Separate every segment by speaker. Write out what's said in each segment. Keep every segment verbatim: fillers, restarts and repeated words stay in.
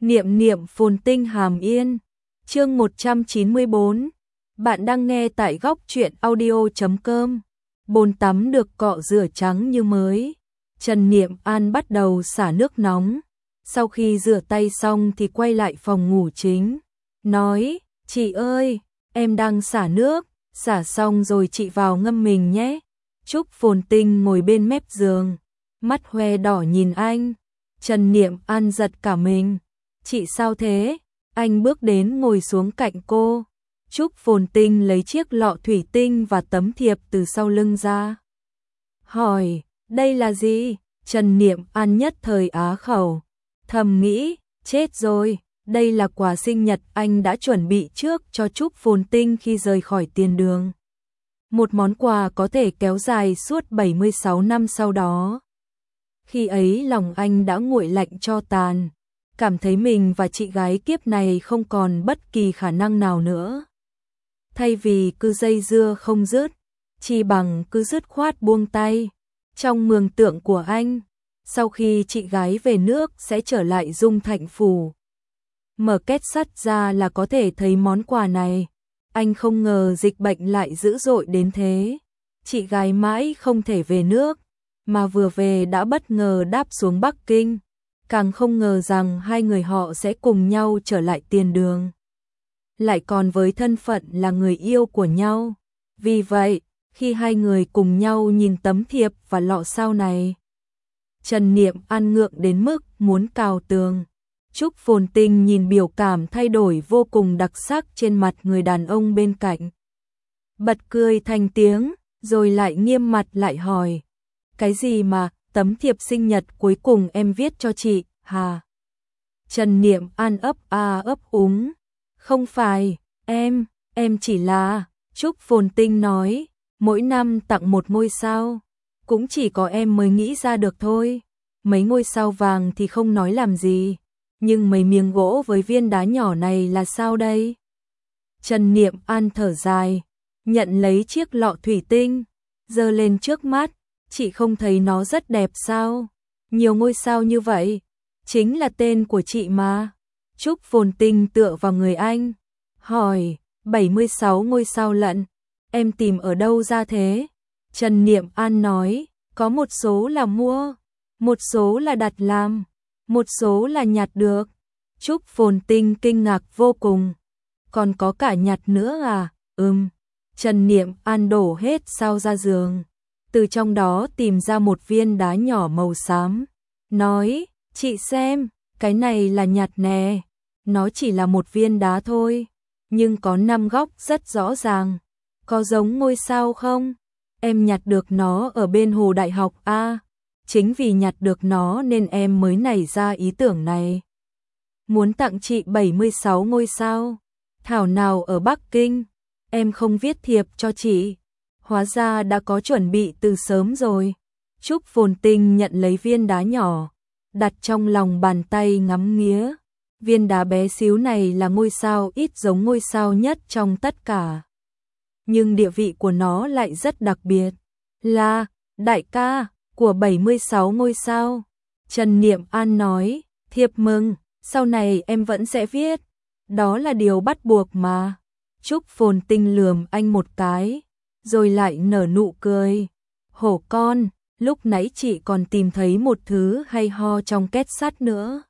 Speaker 1: Niệm niệm phồn tinh hàm yên. Chương một trăm chín mươi bốn. Bạn đang nghe tại góc truyện audio chấm com. Bồn tắm được cọ rửa trắng như mới. Trần Niệm An bắt đầu xả nước nóng. Sau khi rửa tay xong thì quay lại phòng ngủ chính. Nói, chị ơi, em đang xả nước, xả xong rồi chị vào ngâm mình nhé. Trúc Phồn Tinh ngồi bên mép giường, mắt hoe đỏ nhìn anh. Trần Niệm An giật cả mình. Chị sao thế? Anh bước đến ngồi xuống cạnh cô. Trúc Phồn Tinh lấy chiếc lọ thủy tinh và tấm thiệp từ sau lưng ra. Hỏi, đây là gì? Trần Niệm An nhất thời á khẩu. Thầm nghĩ, chết rồi, đây là quà sinh nhật anh đã chuẩn bị trước cho Trúc Phồn Tinh khi rời khỏi tiền đường. Một món quà có thể kéo dài suốt bảy mươi sáu năm sau đó. Khi ấy lòng anh đã nguội lạnh cho tàn, cảm thấy mình và chị gái kiếp này không còn bất kỳ khả năng nào nữa. Thay vì cứ dây dưa không dứt, chỉ bằng cứ dứt khoát buông tay. Trong mường tượng của anh, sau khi chị gái về nước sẽ trở lại Dung Thạnh Phủ. Mở két sắt ra là có thể thấy món quà này. Anh không ngờ dịch bệnh lại dữ dội đến thế. Chị gái mãi không thể về nước, mà vừa về đã bất ngờ đáp xuống Bắc Kinh. Càng không ngờ rằng hai người họ sẽ cùng nhau trở lại tiền đường. Lại còn với thân phận là người yêu của nhau. Vì vậy, khi hai người cùng nhau nhìn tấm thiệp và lọ sao này, Trần Niệm An ngượng đến mức muốn cào tường. Trúc Phồn Tinh nhìn biểu cảm thay đổi vô cùng đặc sắc trên mặt người đàn ông bên cạnh. Bật cười thành tiếng, rồi lại nghiêm mặt lại hỏi. Cái gì mà, tấm thiệp sinh nhật cuối cùng em viết cho chị, hà? Trần Niệm An ấp a ấp úng. Không phải, em, em chỉ là, Trúc Phồn Tinh nói, mỗi năm tặng một ngôi sao. Cũng chỉ có em mới nghĩ ra được thôi. Mấy ngôi sao vàng thì không nói làm gì. Nhưng mấy miếng gỗ với viên đá nhỏ này là sao đây? Trần Niệm An thở dài, nhận lấy chiếc lọ thủy tinh, giơ lên trước mắt. Chị không thấy nó rất đẹp sao? Nhiều ngôi sao như vậy, chính là tên của chị mà. Trúc Phồn Tinh tựa vào người anh, hỏi, bảy mươi sáu ngôi sao lận, em tìm ở đâu ra thế? Trần Niệm An nói, có một số là mua, một số là đặt làm, một số là nhặt được. Trúc Phồn Tinh kinh ngạc vô cùng. Còn có cả nhặt nữa à? Ừm. Trần Niệm An đổ hết sao ra giường, từ trong đó tìm ra một viên đá nhỏ màu xám. Nói, chị xem, cái này là nhặt nè. Nó chỉ là một viên đá thôi, nhưng có năm góc rất rõ ràng. Có giống ngôi sao không? Em nhặt được nó ở bên hồ đại học A. Chính vì nhặt được nó nên em mới nảy ra ý tưởng này. Muốn tặng chị bảy mươi sáu ngôi sao. Thảo nào ở Bắc Kinh, em không viết thiệp cho chị. Hóa ra đã có chuẩn bị từ sớm rồi. Trúc Phồn Tinh nhận lấy viên đá nhỏ, đặt trong lòng bàn tay ngắm nghía. Viên đá bé xíu này là ngôi sao ít giống ngôi sao nhất trong tất cả. Nhưng địa vị của nó lại rất đặc biệt. Là, đại ca, của bảy mươi sáu ngôi sao. Trần Niệm An nói, thiệp mừng, sau này em vẫn sẽ viết. Đó là điều bắt buộc mà. Trúc Phồn Tinh lườm anh một cái, rồi lại nở nụ cười. Hổ con, lúc nãy chị còn tìm thấy một thứ hay ho trong két sắt nữa.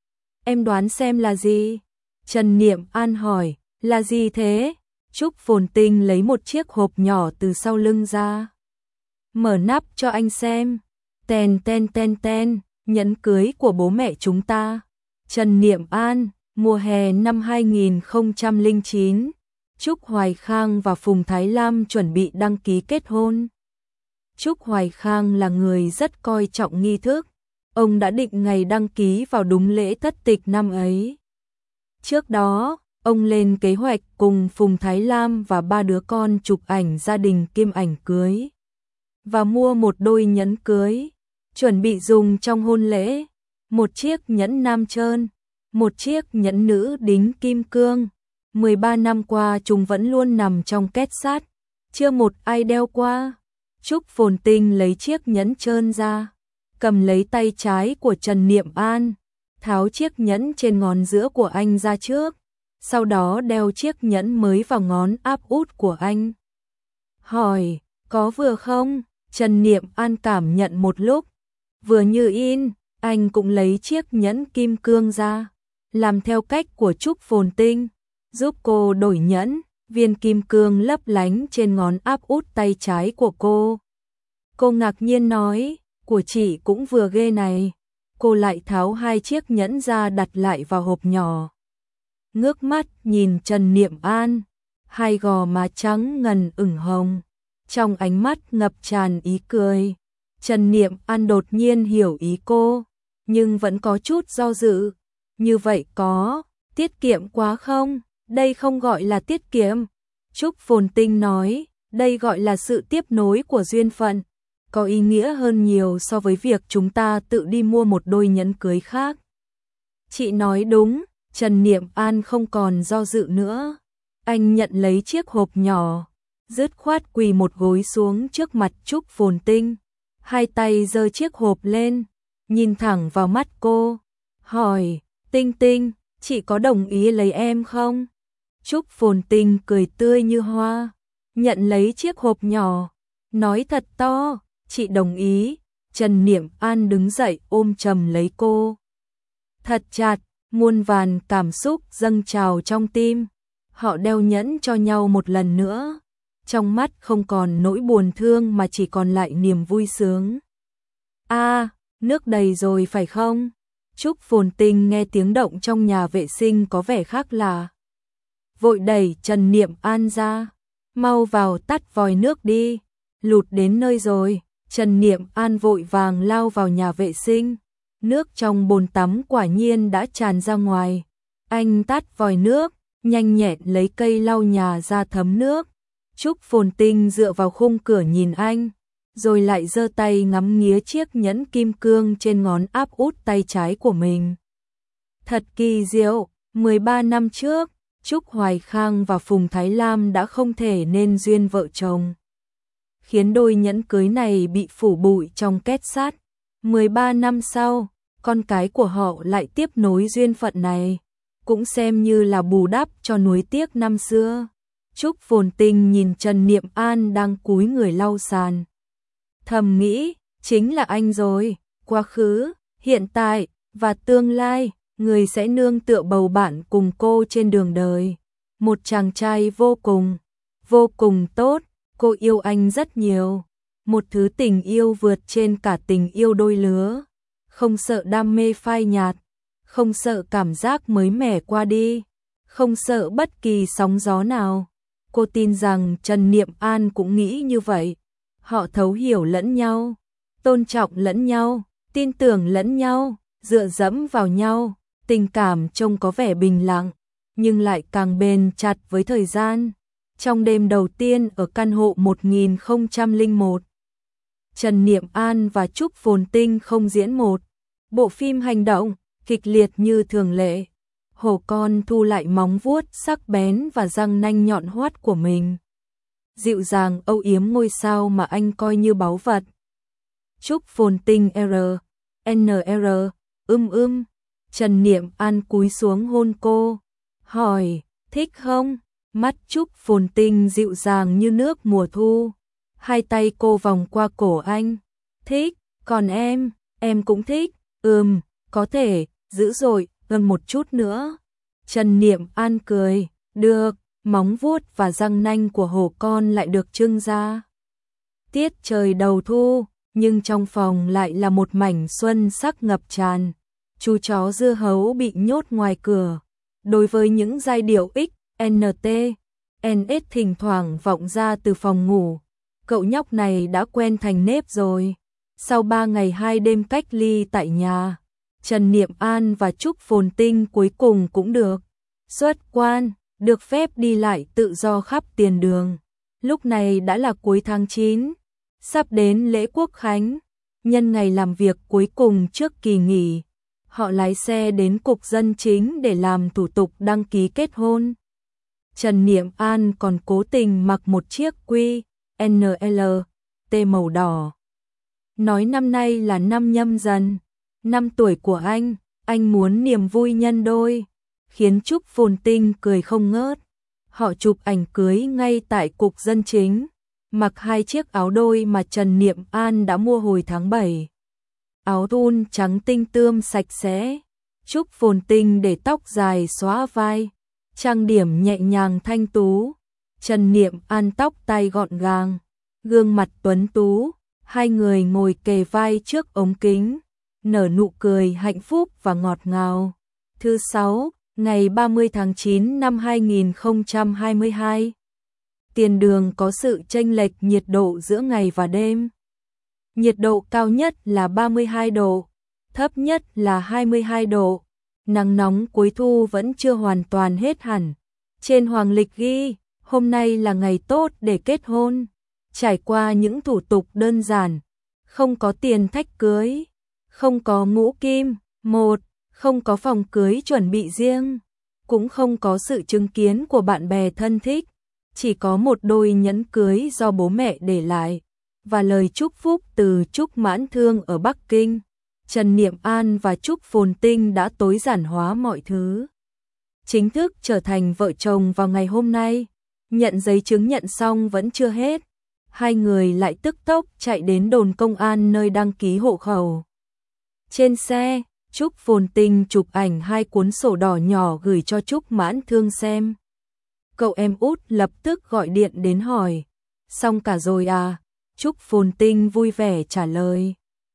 Speaker 1: Em đoán xem là gì? Trần Niệm An hỏi, là gì thế? Trúc Phồn Tinh lấy một chiếc hộp nhỏ từ sau lưng ra. Mở nắp cho anh xem. Ten ten ten ten, nhẫn cưới của bố mẹ chúng ta. Trần Niệm An, mùa hè năm hai nghìn không trăm lẻ chín. Trúc Hoài Khang và Phùng Thái Lam chuẩn bị đăng ký kết hôn. Trúc Hoài Khang là người rất coi trọng nghi thức. Ông đã định ngày đăng ký vào đúng lễ thất tịch năm ấy. Trước đó, ông lên kế hoạch cùng Phùng Thái Lam và ba đứa con chụp ảnh gia đình kiêm ảnh cưới. Và mua một đôi nhẫn cưới, chuẩn bị dùng trong hôn lễ. Một chiếc nhẫn nam trơn, một chiếc nhẫn nữ đính kim cương. mười ba năm qua chúng vẫn luôn nằm trong két sắt, chưa một ai đeo qua. Trúc Phồn Tinh lấy chiếc nhẫn trơn ra, cầm lấy tay trái của Trần Niệm An, tháo chiếc nhẫn trên ngón giữa của anh ra trước, sau đó đeo chiếc nhẫn mới vào ngón áp út của anh. Hỏi, có vừa không? Trần Niệm An cảm nhận một lúc, vừa như in. Anh cũng lấy chiếc nhẫn kim cương ra, làm theo cách của Trúc Phồn Tinh, giúp cô đổi nhẫn. Viên kim cương lấp lánh trên ngón áp út tay trái của cô. Cô ngạc nhiên nói, của chị cũng vừa ghê này. Cô lại tháo hai chiếc nhẫn ra đặt lại vào hộp nhỏ. Ngước mắt nhìn Trần Niệm An, hai gò má trắng ngần ửng hồng, trong ánh mắt ngập tràn ý cười. Trần Niệm An đột nhiên hiểu ý cô, nhưng vẫn có chút do dự. Như vậy có tiết kiệm quá không? Đây không gọi là tiết kiệm. Trúc Phồn Tinh nói, đây gọi là sự tiếp nối của duyên phận, có ý nghĩa hơn nhiều so với việc chúng ta tự đi mua một đôi nhẫn cưới khác. Chị nói đúng. Trần Niệm An không còn do dự nữa. Anh nhận lấy chiếc hộp nhỏ, dứt khoát quỳ một gối xuống trước mặt Trúc Phồn Tinh, hai tay giơ chiếc hộp lên, nhìn thẳng vào mắt cô, hỏi, Tinh Tinh, chị có đồng ý lấy em không? Trúc Phồn Tinh cười tươi như hoa, nhận lấy chiếc hộp nhỏ, nói thật to, chị đồng ý. Trần Niệm An đứng dậy ôm chầm lấy cô, thật chặt, muôn vàn cảm xúc dâng trào trong tim. Họ đeo nhẫn cho nhau một lần nữa, trong mắt không còn nỗi buồn thương mà chỉ còn lại niềm vui sướng. A, à, nước đầy rồi phải không? Trúc Phồn Tinh nghe tiếng động trong nhà vệ sinh có vẻ khác lạ, vội đẩy Trần Niệm An ra, mau vào tắt vòi nước đi, lụt đến nơi rồi. Trần Niệm An vội vàng lao vào nhà vệ sinh, nước trong bồn tắm quả nhiên đã tràn ra ngoài. Anh tắt vòi nước, nhanh nhẹn lấy cây lau nhà ra thấm nước. Trúc Phồn Tinh dựa vào khung cửa nhìn anh, rồi lại giơ tay ngắm nghía chiếc nhẫn kim cương trên ngón áp út tay trái của mình. Thật kỳ diệu, mười ba năm trước, Trúc Hoài Khang và Phùng Thái Lam đã không thể nên duyên vợ chồng, khiến đôi nhẫn cưới này bị phủ bụi trong két sắt. mười ba năm sau, con cái của họ lại tiếp nối duyên phận này, cũng xem như là bù đắp cho nuối tiếc năm xưa. Trúc Phồn Tinh nhìn Trần Niệm An đang cúi người lau sàn, thầm nghĩ, chính là anh rồi, quá khứ, hiện tại và tương lai, người sẽ nương tựa bầu bạn cùng cô trên đường đời. Một chàng trai vô cùng, vô cùng tốt, cô yêu anh rất nhiều. Một thứ tình yêu vượt trên cả tình yêu đôi lứa, không sợ đam mê phai nhạt, không sợ cảm giác mới mẻ qua đi, không sợ bất kỳ sóng gió nào. Cô tin rằng Trần Niệm An cũng nghĩ như vậy. Họ thấu hiểu lẫn nhau, tôn trọng lẫn nhau, tin tưởng lẫn nhau, dựa dẫm vào nhau. Tình cảm trông có vẻ bình lặng, nhưng lại càng bền chặt với thời gian. Trong đêm đầu tiên ở căn hộ một nghìn không trăm lẻ một, Trần Niệm An và Trúc Phồn Tinh không diễn một bộ phim hành động kịch liệt như thường lệ. Hổ con thu lại móng vuốt sắc bén và răng nanh nhọn hoắt của mình, dịu dàng âu yếm ngôi sao mà anh coi như báu vật. Trúc Phồn Tinh R, N R, ưm ưm. Trần Niệm An cúi xuống hôn cô, hỏi, thích không? Mắt Trúc Phồn Tinh dịu dàng như nước mùa thu, hai tay cô vòng qua cổ anh, thích, còn em, em cũng thích, ừm, có thể, dữ dội, gần một chút nữa. Trần Niệm An cười, được, móng vuốt và răng nanh của hổ con lại được trưng ra. Tiết trời đầu thu, nhưng trong phòng lại là một mảnh xuân sắc ngập tràn. Chú chó dưa hấu bị nhốt ngoài cửa. Đối với những giai điệu X, N T, N S thỉnh thoảng vọng ra từ phòng ngủ, cậu nhóc này đã quen thành nếp rồi. Sau ba ngày hai đêm cách ly tại nhà, Trần Niệm An và Trúc Phồn Tinh cuối cùng cũng được xuất quan, được phép đi lại tự do khắp tiền đường. Lúc này đã là cuối tháng chín, sắp đến lễ Quốc khánh. Nhân ngày làm việc cuối cùng trước kỳ nghỉ, họ lái xe đến cục dân chính để làm thủ tục đăng ký kết hôn. Trần Niệm An còn cố tình mặc một chiếc quy N L T màu đỏ, nói năm nay là năm Nhâm Dần, năm tuổi của anh. anh muốn niềm vui nhân đôi, khiến Trúc Phồn Tinh cười không ngớt. Họ chụp ảnh cưới ngay tại cục dân chính, mặc hai chiếc áo đôi mà Trần Niệm An đã mua hồi tháng bảy. Áo thun trắng tinh tươm sạch sẽ, Trúc Phồn Tinh để tóc dài xõa vai, trang điểm nhẹ nhàng thanh tú. Trần Niệm An tóc tai gọn gàng, gương mặt tuấn tú, hai người ngồi kề vai trước ống kính, nở nụ cười hạnh phúc và ngọt ngào. Thứ sáu, ngày ba mươi tháng chín năm hai nghìn không trăm hai mươi hai. Tiền đường có sự chênh lệch nhiệt độ giữa ngày và đêm. Nhiệt độ cao nhất là ba mươi hai độ, thấp nhất là hai mươi hai độ. Nắng nóng cuối thu vẫn chưa hoàn toàn hết hẳn. Trên hoàng lịch ghi, hôm nay là ngày tốt để kết hôn. Trải qua những thủ tục đơn giản, không có tiền thách cưới, không có ngũ kim, một, không có phòng cưới chuẩn bị riêng, cũng không có sự chứng kiến của bạn bè thân thích, chỉ có một đôi nhẫn cưới do bố mẹ để lại, và lời chúc phúc từ Trúc Mãn Thương ở Bắc Kinh. Trần Niệm An và Trúc Phồn Tinh đã tối giản hóa mọi thứ, chính thức trở thành vợ chồng vào ngày hôm nay. Nhận giấy chứng nhận xong vẫn chưa hết, hai người lại tức tốc chạy đến đồn công an nơi đăng ký hộ khẩu. Trên xe, Trúc Phồn Tinh chụp ảnh hai cuốn sổ đỏ nhỏ gửi cho Trúc Mãn Thương xem. Cậu em út lập tức gọi điện đến hỏi, xong cả rồi à? Trúc Phồn Tinh vui vẻ trả lời.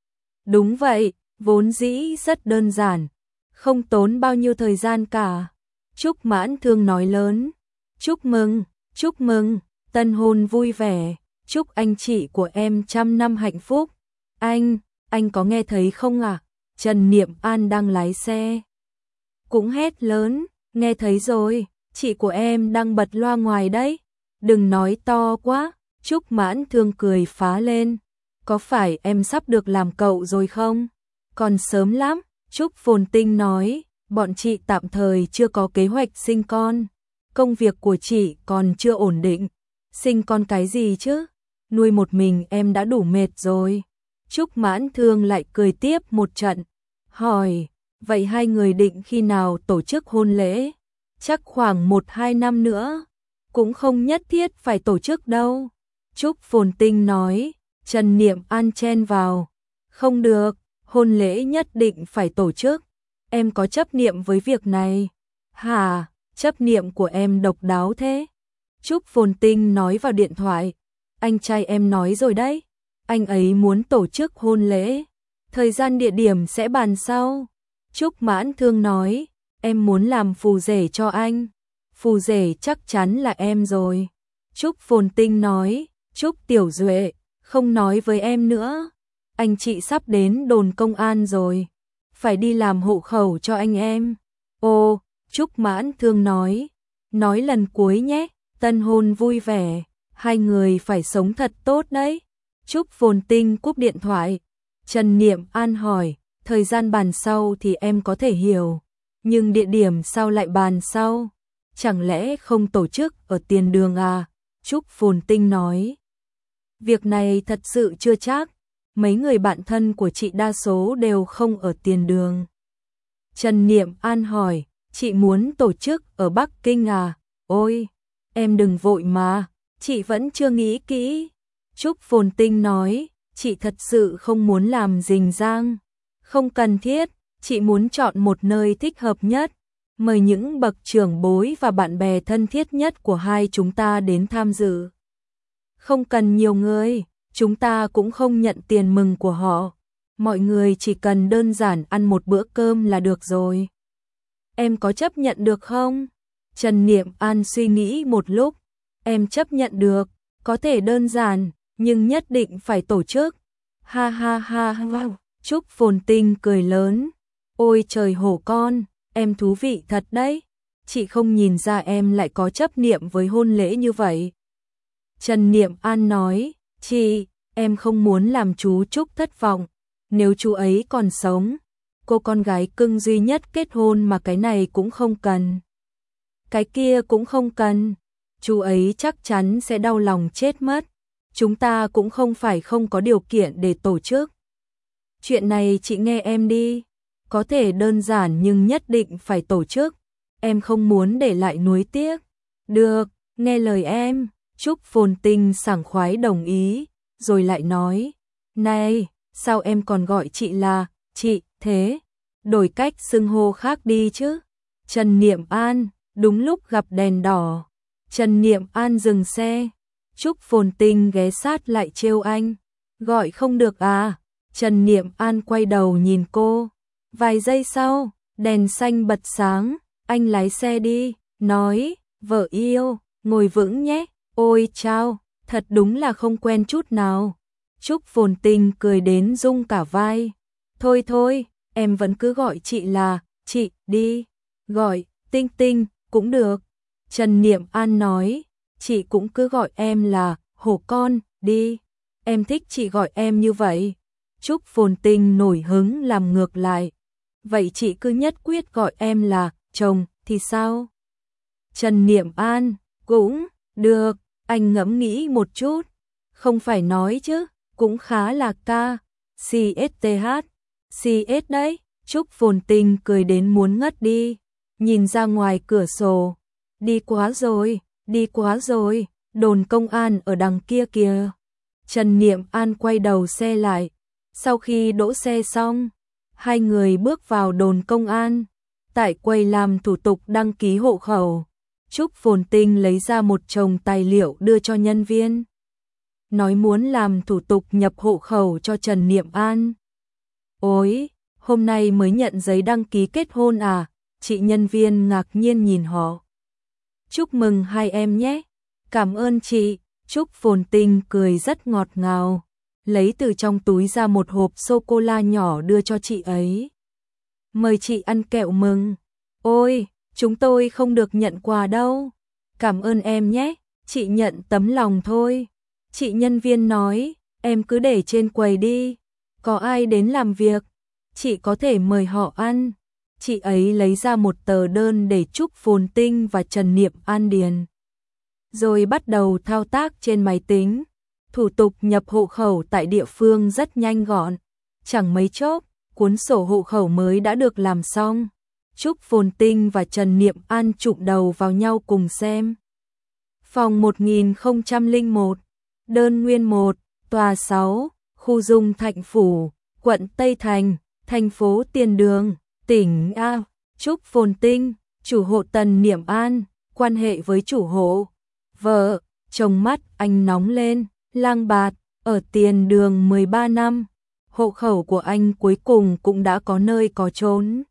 Speaker 1: Đúng vậy, vốn dĩ rất đơn giản, không tốn bao nhiêu thời gian cả. Trúc Mãn Thương nói lớn, chúc mừng, chúc mừng, tân hôn vui vẻ, chúc anh chị của em trăm năm hạnh phúc. Anh, anh có nghe thấy không ạ? À? Trần Niệm An đang lái xe, cũng hét lớn, nghe thấy rồi, chị của em đang bật loa ngoài đấy. Đừng nói to quá. Trúc Mãn Thương cười phá lên, có phải em sắp được làm cậu rồi không? Còn sớm lắm. Trúc Phồn Tinh nói, bọn chị tạm thời chưa có kế hoạch sinh con, công việc của chị còn chưa ổn định, sinh con cái gì chứ, nuôi một mình em đã đủ mệt rồi. Trúc Mãn Thương lại cười tiếp một trận, hỏi, vậy hai người định khi nào tổ chức hôn lễ? Chắc khoảng một hai năm nữa, cũng không nhất thiết phải tổ chức đâu. Trúc Phồn Tinh nói. Trần Niệm An chen vào, không được, hôn lễ nhất định phải tổ chức, em có chấp niệm với việc này. Hả, chấp niệm của em độc đáo thế? Trúc Phồn Tinh nói vào điện thoại, anh trai em nói rồi đấy, anh ấy muốn tổ chức hôn lễ, thời gian địa điểm sẽ bàn sau. Trúc Mãn Thương nói, em muốn làm phù rể cho anh, phù rể chắc chắn là em rồi. Trúc Phồn Tinh nói, Trúc Tiểu Duệ, không nói với em nữa, anh chị sắp đến đồn công an rồi, phải đi làm hộ khẩu cho anh em. Ô, Trúc Mãn Thương nói, nói lần cuối nhé, tân hôn vui vẻ, hai người phải sống thật tốt đấy. Trúc Phồn Tinh cúp điện thoại. Trần Niệm An hỏi, thời gian bàn sau thì em có thể hiểu, nhưng địa điểm sao lại bàn sau? Chẳng lẽ không tổ chức ở tiền đường à? Trúc Phồn Tinh nói, việc này thật sự chưa chắc, mấy người bạn thân của chị đa số đều không ở tiền đường. Trần Niệm An hỏi, chị muốn tổ chức ở Bắc Kinh à? Ôi, em đừng vội mà, chị vẫn chưa nghĩ kỹ. Trúc Phồn Tinh nói, chị thật sự không muốn làm rình rang, không cần thiết, chị muốn chọn một nơi thích hợp nhất, mời những bậc trưởng bối và bạn bè thân thiết nhất của hai chúng ta đến tham dự. Không cần nhiều người, chúng ta cũng không nhận tiền mừng của họ, mọi người chỉ cần đơn giản ăn một bữa cơm là được rồi. Em có chấp nhận được không? Trần Niệm An suy nghĩ một lúc, em chấp nhận được, có thể đơn giản, nhưng nhất định phải tổ chức. Ha ha ha ha. Trúc Phồn Tinh cười lớn, ôi trời hổ con, em thú vị thật đấy, chị không nhìn ra em lại có chấp niệm với hôn lễ như vậy. Trần Niệm An nói, chị, em không muốn làm chú Trúc thất vọng, nếu chú ấy còn sống, cô con gái cưng duy nhất kết hôn mà cái này cũng không cần, cái kia cũng không cần, chú ấy chắc chắn sẽ đau lòng chết mất, chúng ta cũng không phải không có điều kiện để tổ chức. Chuyện này chị nghe em đi. có thể đơn giản nhưng nhất định phải tổ chức, em không muốn để lại nuối tiếc. Được, nghe lời em, Trúc Phồn Tinh sảng khoái đồng ý, rồi lại nói, này, sao em còn gọi chị là, chị, thế, đổi cách xưng hô khác đi chứ. Trần Niệm An, đúng lúc gặp đèn đỏ, Trần Niệm An dừng xe, Trúc Phồn Tinh ghé sát lại trêu anh, gọi không được à. Trần Niệm An quay đầu nhìn cô, vài giây sau, đèn xanh bật sáng, anh lái xe đi, nói, vợ yêu, ngồi vững nhé, ôi chao, thật đúng là không quen chút nào. Trúc Phồn Tinh cười đến rung cả vai, thôi thôi, em vẫn cứ gọi chị là, chị, đi, gọi, Tinh Tinh, cũng được. Trần Niệm An nói, chị cũng cứ gọi em là, hổ con, đi, em thích chị gọi em như vậy. Trúc Phồn Tinh nổi hứng làm ngược lại, vậy chị cứ nhất quyết gọi em là, chồng, thì sao? Trần Niệm An, cũng, được, anh ngẫm nghĩ một chút, không phải nói chứ, cũng khá là ca, xê ét tê hát, xê ét đấy. Trúc Phồn Tinh cười đến muốn ngất đi, nhìn ra ngoài cửa sổ, đi quá rồi, đi quá rồi, đồn công an ở đằng kia kìa. Trần Niệm An quay đầu xe lại, sau khi đỗ xe xong, hai người bước vào đồn công an, tại quầy làm thủ tục đăng ký hộ khẩu. Trúc Phồn Tinh lấy ra một chồng tài liệu đưa cho nhân viên, nói muốn làm thủ tục nhập hộ khẩu cho Trần Niệm An. Ôi, hôm nay mới nhận giấy đăng ký kết hôn à? Chị nhân viên ngạc nhiên nhìn họ. Chúc mừng hai em nhé. Cảm ơn chị. Trúc Phồn Tinh cười rất ngọt ngào, lấy từ trong túi ra một hộp sô-cô-la nhỏ đưa cho chị ấy. Mời chị ăn kẹo mừng. Ôi, chúng tôi không được nhận quà đâu. Cảm ơn em nhé, chị nhận tấm lòng thôi. Chị nhân viên nói, em cứ để trên quầy đi, có ai đến làm việc, chị có thể mời họ ăn. Chị ấy lấy ra một tờ đơn để Trúc Phồn Tinh và Trần Niệm An điền, rồi bắt đầu thao tác trên máy tính. Thủ tục nhập hộ khẩu tại địa phương rất nhanh gọn, chẳng mấy chốc, cuốn sổ hộ khẩu mới đã được làm xong. Trúc Phồn Tinh và Trần Niệm An chụm đầu vào nhau cùng xem. Phòng một nghìn không trăm lẻ một, đơn nguyên một, tòa sáu, khu Dung Thạnh Phủ, quận Tây Thành, thành phố Tiền Đường, tỉnh A. Trúc Phồn Tinh, chủ hộ Trần Niệm An, quan hệ với chủ hộ, vợ, chồng mắt anh nóng lên, lang bạt, ở Tiền Đường mười ba năm, hộ khẩu của anh cuối cùng cũng đã có nơi có chốn.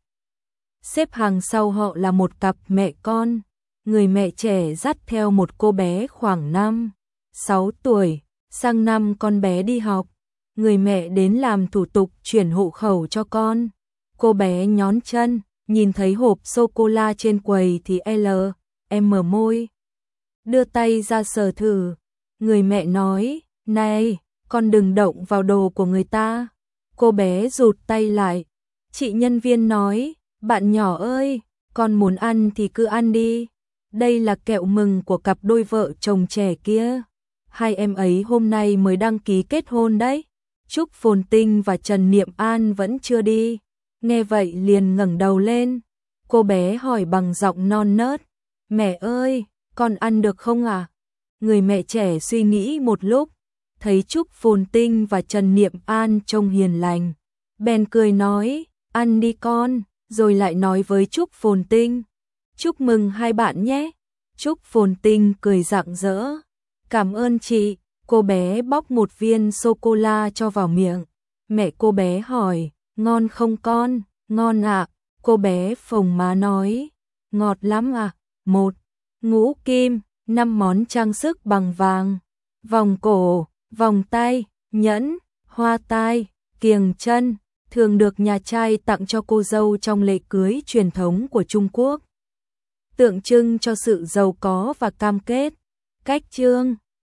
Speaker 1: Xếp hàng sau họ là một cặp mẹ con, người mẹ trẻ dắt theo một cô bé khoảng năm, sáu tuổi, sang năm con bé đi học, người mẹ đến làm thủ tục chuyển hộ khẩu cho con. Cô bé nhón chân, nhìn thấy hộp sô-cô-la trên quầy thì L, em mở môi, đưa tay ra sờ thử. Người mẹ nói, này, con đừng động vào đồ của người ta. Cô bé rụt tay lại. Chị nhân viên nói, bạn nhỏ ơi, con muốn ăn thì cứ ăn đi. Đây là kẹo mừng của cặp đôi vợ chồng trẻ kia. Hai em ấy hôm nay mới đăng ký kết hôn đấy. Trúc Phồn Tinh và Trần Niệm An vẫn chưa đi. Nghe vậy liền ngẩng đầu lên. Cô bé hỏi bằng giọng non nớt, mẹ ơi, con ăn được không à? Người mẹ trẻ suy nghĩ một lúc, thấy Trúc Phồn Tinh và Trần Niệm An trông hiền lành, bèn cười nói, ăn đi con, rồi lại nói với Trúc Phồn Tinh, chúc mừng hai bạn nhé. Trúc Phồn Tinh cười rạng rỡ, cảm ơn chị. Cô bé bóc một viên sô-cô-la cho vào miệng. Mẹ cô bé hỏi, ngon không con? Ngon ạ. Cô bé phồng má nói, ngọt lắm à. Một, ngũ kim, năm món trang sức bằng vàng, vòng cổ, vòng tay, nhẫn, hoa tai, kiềng chân, thường được nhà trai tặng cho cô dâu trong lễ cưới truyền thống của Trung Quốc, tượng trưng cho sự giàu có và cam kết. Cách chương